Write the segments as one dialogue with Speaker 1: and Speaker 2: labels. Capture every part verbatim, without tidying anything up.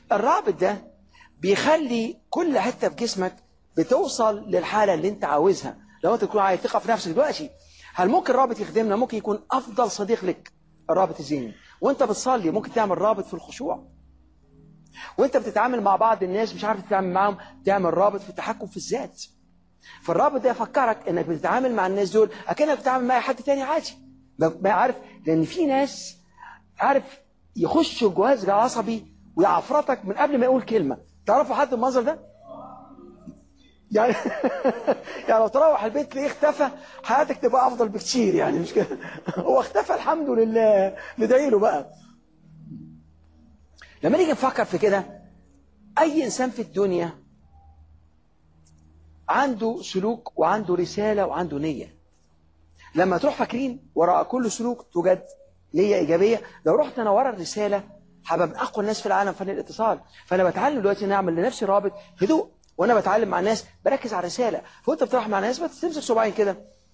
Speaker 1: الرابط ده بيخلي كل حته في جسمك بتوصل للحاله اللي انت عاوزها. لو انت تكون عايز ثقه في نفسك دلوقتي، هل ممكن رابط يخدمنا؟ ممكن يكون افضل صديق لك الرابط الذهني. وانت بتصلي ممكن تعمل رابط في الخشوع. وانت بتتعامل مع بعض الناس مش عارف تتعامل معاهم، تعمل رابط في التحكم في الذات. فالرابط ده يفكرك انك بتتعامل مع الناس دول اكنك بتتعامل مع حد تاني عادي. ما عارف، لان في ناس عارف يخش جهاز عصبي ويعفرتك من قبل ما يقول كلمه. تعرفوا حد المنظر ده؟ يعني يعني لو تروح البيت تلاقيه اختفى، حياتك تبقى افضل بكتير. يعني مش كده؟ هو اختفى الحمد لله، ندعي له بقى. لما نيجي نفكر في كده، اي انسان في الدنيا عنده سلوك وعنده رساله وعنده نيه. لما تروح فاكرين وراء كل سلوك توجد نيه ايجابيه. لو رحت انا ورا الرساله هبقى من اقوى الناس في العالم فن الاتصال. فانا بتعلم دلوقتي ان اعمل لنفسي رابط هدوء، وانا بتعلم مع الناس بركز على الرساله. فانت بتروح مع الناس بتمسك صباعين كده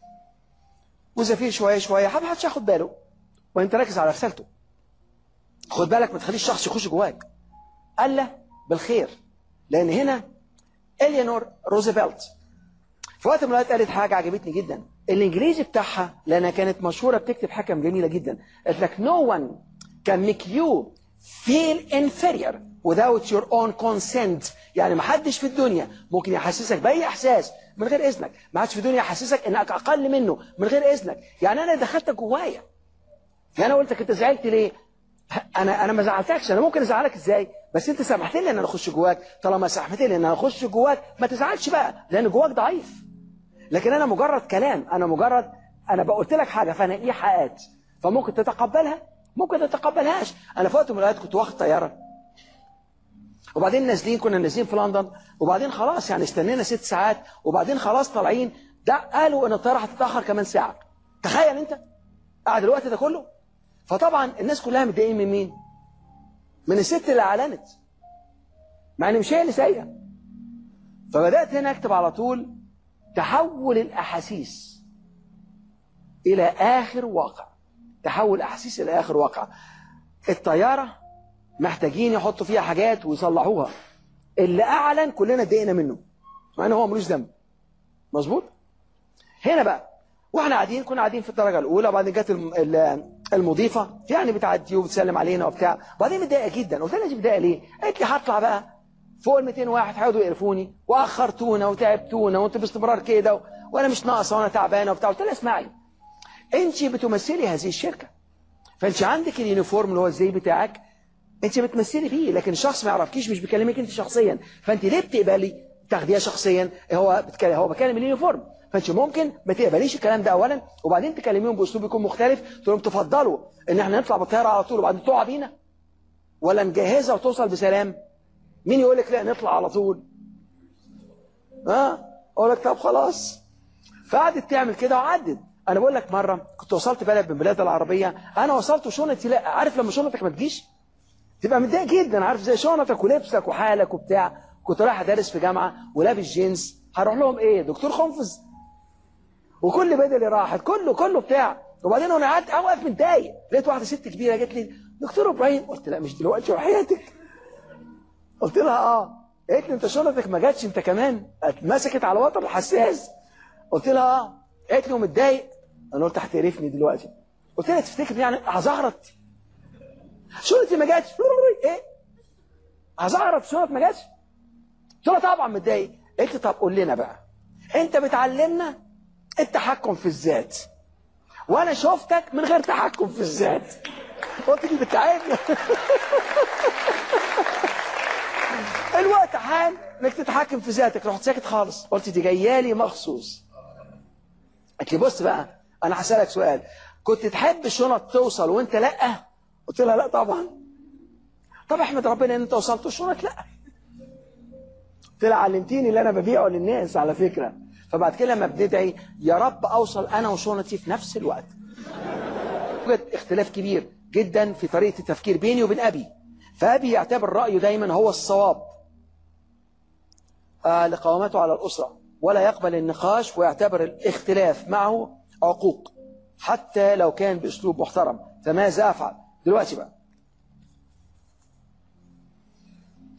Speaker 1: وزفير شويه شويه، ما حدش ياخد باله وانت راكز على رسالته. خد بالك ما تخليش شخص يخش جواك الا بالخير. لان هنا إليانور روزفلت في وقت من الاوقات قالت حاجه عجبتني جدا. الانجليزي بتاعها لانها كانت مشهوره بتكتب حكم جميله جدا. قالت لك no one can make you feel inferior without your own consent. يعني ما حدش في الدنيا ممكن يحسسك باي احساس من غير اذنك. ما حدش في الدنيا يحسسك انك اقل منه من غير اذنك. يعني انا دخلتك جوايا، يعني انا قلت لك انت زعلت ليه؟ انا انا ما زعلتكش. انا ممكن ازعلك ازاي؟ بس انت سمحت لي ان انا اخش جواك. طالما سمحت لي ان انا اخش جواك ما تزعلش بقى، لان جواك ضعيف. لكن انا مجرد كلام، انا مجرد انا بقولت لك حاجه فانا ايحاءات، فممكن تتقبلها ممكن تتقبلهاش. انا في وقت من الاوقات كنت واخد طياره وبعدين نازلين، كنا نازلين في لندن، وبعدين خلاص يعني استنينا ست ساعات وبعدين خلاص طالعين، ده قالوا ان الطياره هتتاخر كمان ساعه. تخيل انت قاعد الوقت ده كله. فطبعا الناس كلها متضايقين من مين؟ من الست اللي اعلنت، مع ان مش هي اللي سايقه. فبدات هنا اكتب على طول تحول الاحاسيس الى اخر واقع. تحول الاحاسيس الى اخر واقع. الطياره محتاجين يحطوا فيها حاجات ويصلحوها. اللي اعلن كلنا اتضايقنا منه مع ان هو ملوش ذنب. مظبوط؟ هنا بقى واحنا قاعدين كنا قاعدين في الدرجه الاولى، وبعدين جت المضيفه يعني بتعدي وبتسلم علينا وبتاع، وبعدين متضايقه جدا. قلت لها انت متضايقه ليه؟ قالت لي هطلع بقى فوق ال مئتين واحد هيقعدوا يقرفوني واخرتونا وتعبتونا وانتوا باستمرار كده و... وانا مش ناقصه وانا تعبانه وبتاع. قلت لها اسمعي، انت بتمثلي هذه الشركه، فانت عندك اليونيفورم اللي هو الزي بتاعك انت بتمثلي بيه، لكن الشخص ما يعرفكيش، مش بيكلمك انت شخصيا، فانت ليه بتقبلي تاخديها شخصيا؟ هو بتكلم هو بكلم اليونيفورم، فانت ممكن ما تقبليش الكلام ده اولا، وبعدين تكلميهم باسلوب يكون مختلف. تقول لهم تفضلوا ان احنا نطلع بالطياره على طول وبعدين تقع بينا، ولا نجهزها وتوصل بسلام؟ مين يقول لك لا نطلع على طول؟ ها؟ اقول لك طب خلاص. فقعدت تعمل كده وعدت. انا بقول لك مره كنت وصلت بلد من البلاد العربيه، انا وصلت وشنطتي لا، عارف لما شنطتك ما تجيش تبقى متضايق جدا، عارف زي شنطك ولبسك وحالك وبتاع. كنت رايح ادرس في جامعه ولابس جينز، هروح لهم ايه؟ دكتور خنفذ؟ وكل بدلي راحت كله كله بتاع. وبعدين وانا قاعد اوقف متضايق، لقيت واحده ست كبيره جت لي دكتور ابراهيم. قلت لا مش دلوقتي وحياتك. قلت لها اه. قالت لي انت شنطتك ما جاتش انت كمان؟ اتمسكت على الوتر الحساس. قلت لها اه. قالت لي ومتضايق؟ انا قلت هتقرفني دلوقتي. قلت لها تفتكر يعني هزغرط؟ شنطتي ما جاتش ايه؟ هزغرط شنط ما جاتش؟ قلت لها طبعا متضايق. قالت لي طب قول لنا بقى، انت بتعلمنا التحكم في الذات وانا شفتك من غير تحكم في الذات. قلت لي بتعبني. الوقت حان انك تتحكم في ذاتك. رحت ساكت خالص. قلت دي جايه لي مخصوص. قالت لي بص بقى انا هسالك سؤال، كنت تحب الشنط توصل وانت لا؟ قلت لها لا طبعا. طب احمد ربنا ان انت وصلت والشنط لا. قلت لها علمتيني اللي انا ببيعه للناس على فكره. فبعد كده لما بندعي يا رب اوصل انا وشنطي في نفس الوقت. يوجد اختلاف كبير جدا في طريقه التفكير بيني وبين ابي. فابي يعتبر رايه دايما هو الصواب آه لقوامته على الاسره، ولا يقبل النقاش ويعتبر الاختلاف معه عقوق حتى لو كان باسلوب محترم. فماذا افعل دلوقتي بقى؟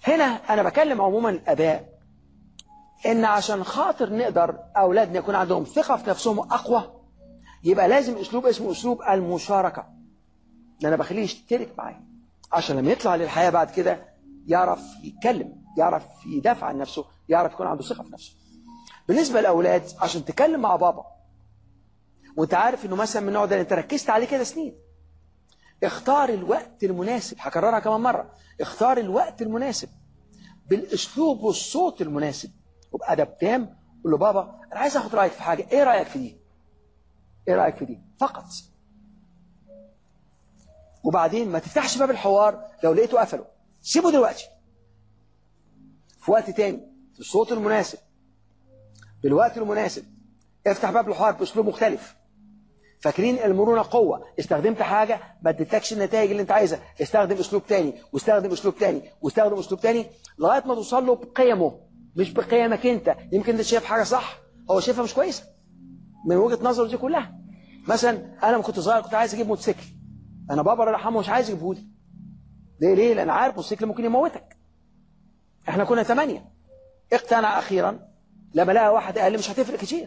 Speaker 1: هنا انا بكلم عموما الاباء ان عشان خاطر نقدر اولادنا يكون عندهم ثقة في نفسهم اقوى، يبقى لازم اسلوب اسمه اسلوب المشاركة، ان انا بخليه يشترك معايا عشان لما يطلع للحياة بعد كده يعرف يتكلم، يعرف يدافع عن نفسه، يعرف يكون عنده ثقة في نفسه. بالنسبة للأولاد عشان تتكلم مع بابا وانت عارف انه مثلا من النوع ده اللي انت ركزت عليه كده سنين، اختار الوقت المناسب. هكررها كمان مرة، اختار الوقت المناسب بالاسلوب والصوت المناسب وبأدب تام. قول له بابا انا عايز اخد رأيك في حاجة، ايه رأيك في دي؟ ايه رأيك في دي؟ فقط. وبعدين ما تفتحش باب الحوار لو لقيته قفله، سيبه دلوقتي. في وقت تاني في الصوت المناسب بالوقت المناسب افتح باب الحوار باسلوب مختلف. فاكرين المرونة قوة، استخدمت حاجة ما ادتكش النتائج اللي انت عايزها، استخدم اسلوب تاني واستخدم اسلوب تاني واستخدم اسلوب تاني لغاية ما توصل له بقيمه مش بقيمك انت. يمكن انت شايف حاجة صح هو شايفها مش كويسة من وجهة نظره دي كلها. مثلا انا لما كنت صغير كنت عايز اجيب موتوسيكل، انا بابا الله يرحمه مش عايز يجيبه لي. ليه؟ ليه؟ لان عارف موتوسيكل ممكن يموتك. احنا كنا ثمانية، اقتنع اخيرا لما لقى واحد قال لي مش هتفرق كتير.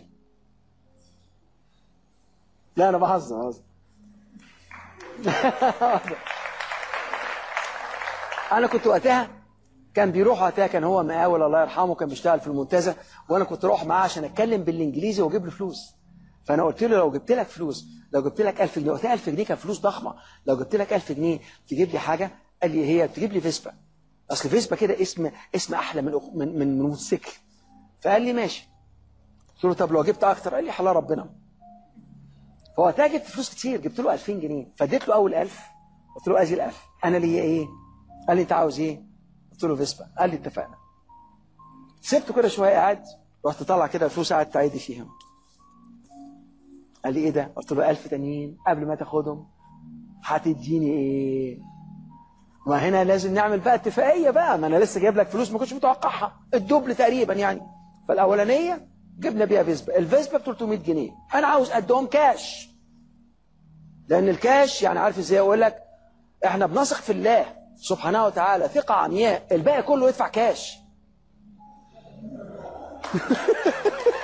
Speaker 1: لا انا بهزر بهزر انا كنت وقتها كان بيروح وقتها، كان هو مقاول الله يرحمه، كان بيشتغل في المنتزه، وانا كنت اروح معاه عشان اتكلم بالانجليزي واجيب له فلوس. فانا قلت له لو جبت لك فلوس، لو جبت لك ألف جنيه، وقتها ألف جنيه كان فلوس ضخمه، لو جبت لك ألف جنيه تجيب لي حاجه؟ قال لي هي تجيب لي فيسبا، اصل فيسبا كده اسم اسم احلى من من من موتوسيكل. فقال لي ماشي. قلت له طب لو جبت اكتر؟ قال لي حلا ربنا. فوقتها جبت فلوس كتير، جبت له ألفين جنيه، فاديت له اول ألف، قلت له ادي الألف انا ليا ايه؟ قال لي انت عاوز ايه؟ قلت له فيسبا. قال لي اتفقنا. سبته كده شويه قاعد، رحت طالع كده الفلوس قعدت تعيد فيها. قال لي ايه ده؟ قلت له ألف تانيين قبل ما تاخدهم هتديني ايه؟ ما هنا لازم نعمل بقى اتفاقيه بقى، ما انا لسه جايب لك فلوس ما كنتش متوقعها، الدبل تقريبا يعني. فالاولانيه جبنا بيها فيسبا، الفيسبا ب ثلاثمية جنيه، انا عاوز قدهم كاش، لان الكاش يعني عارف ازاي اقول لك، احنا بنثق في الله سبحانه وتعالى ثقه عمياء، الباقي كله يدفع كاش.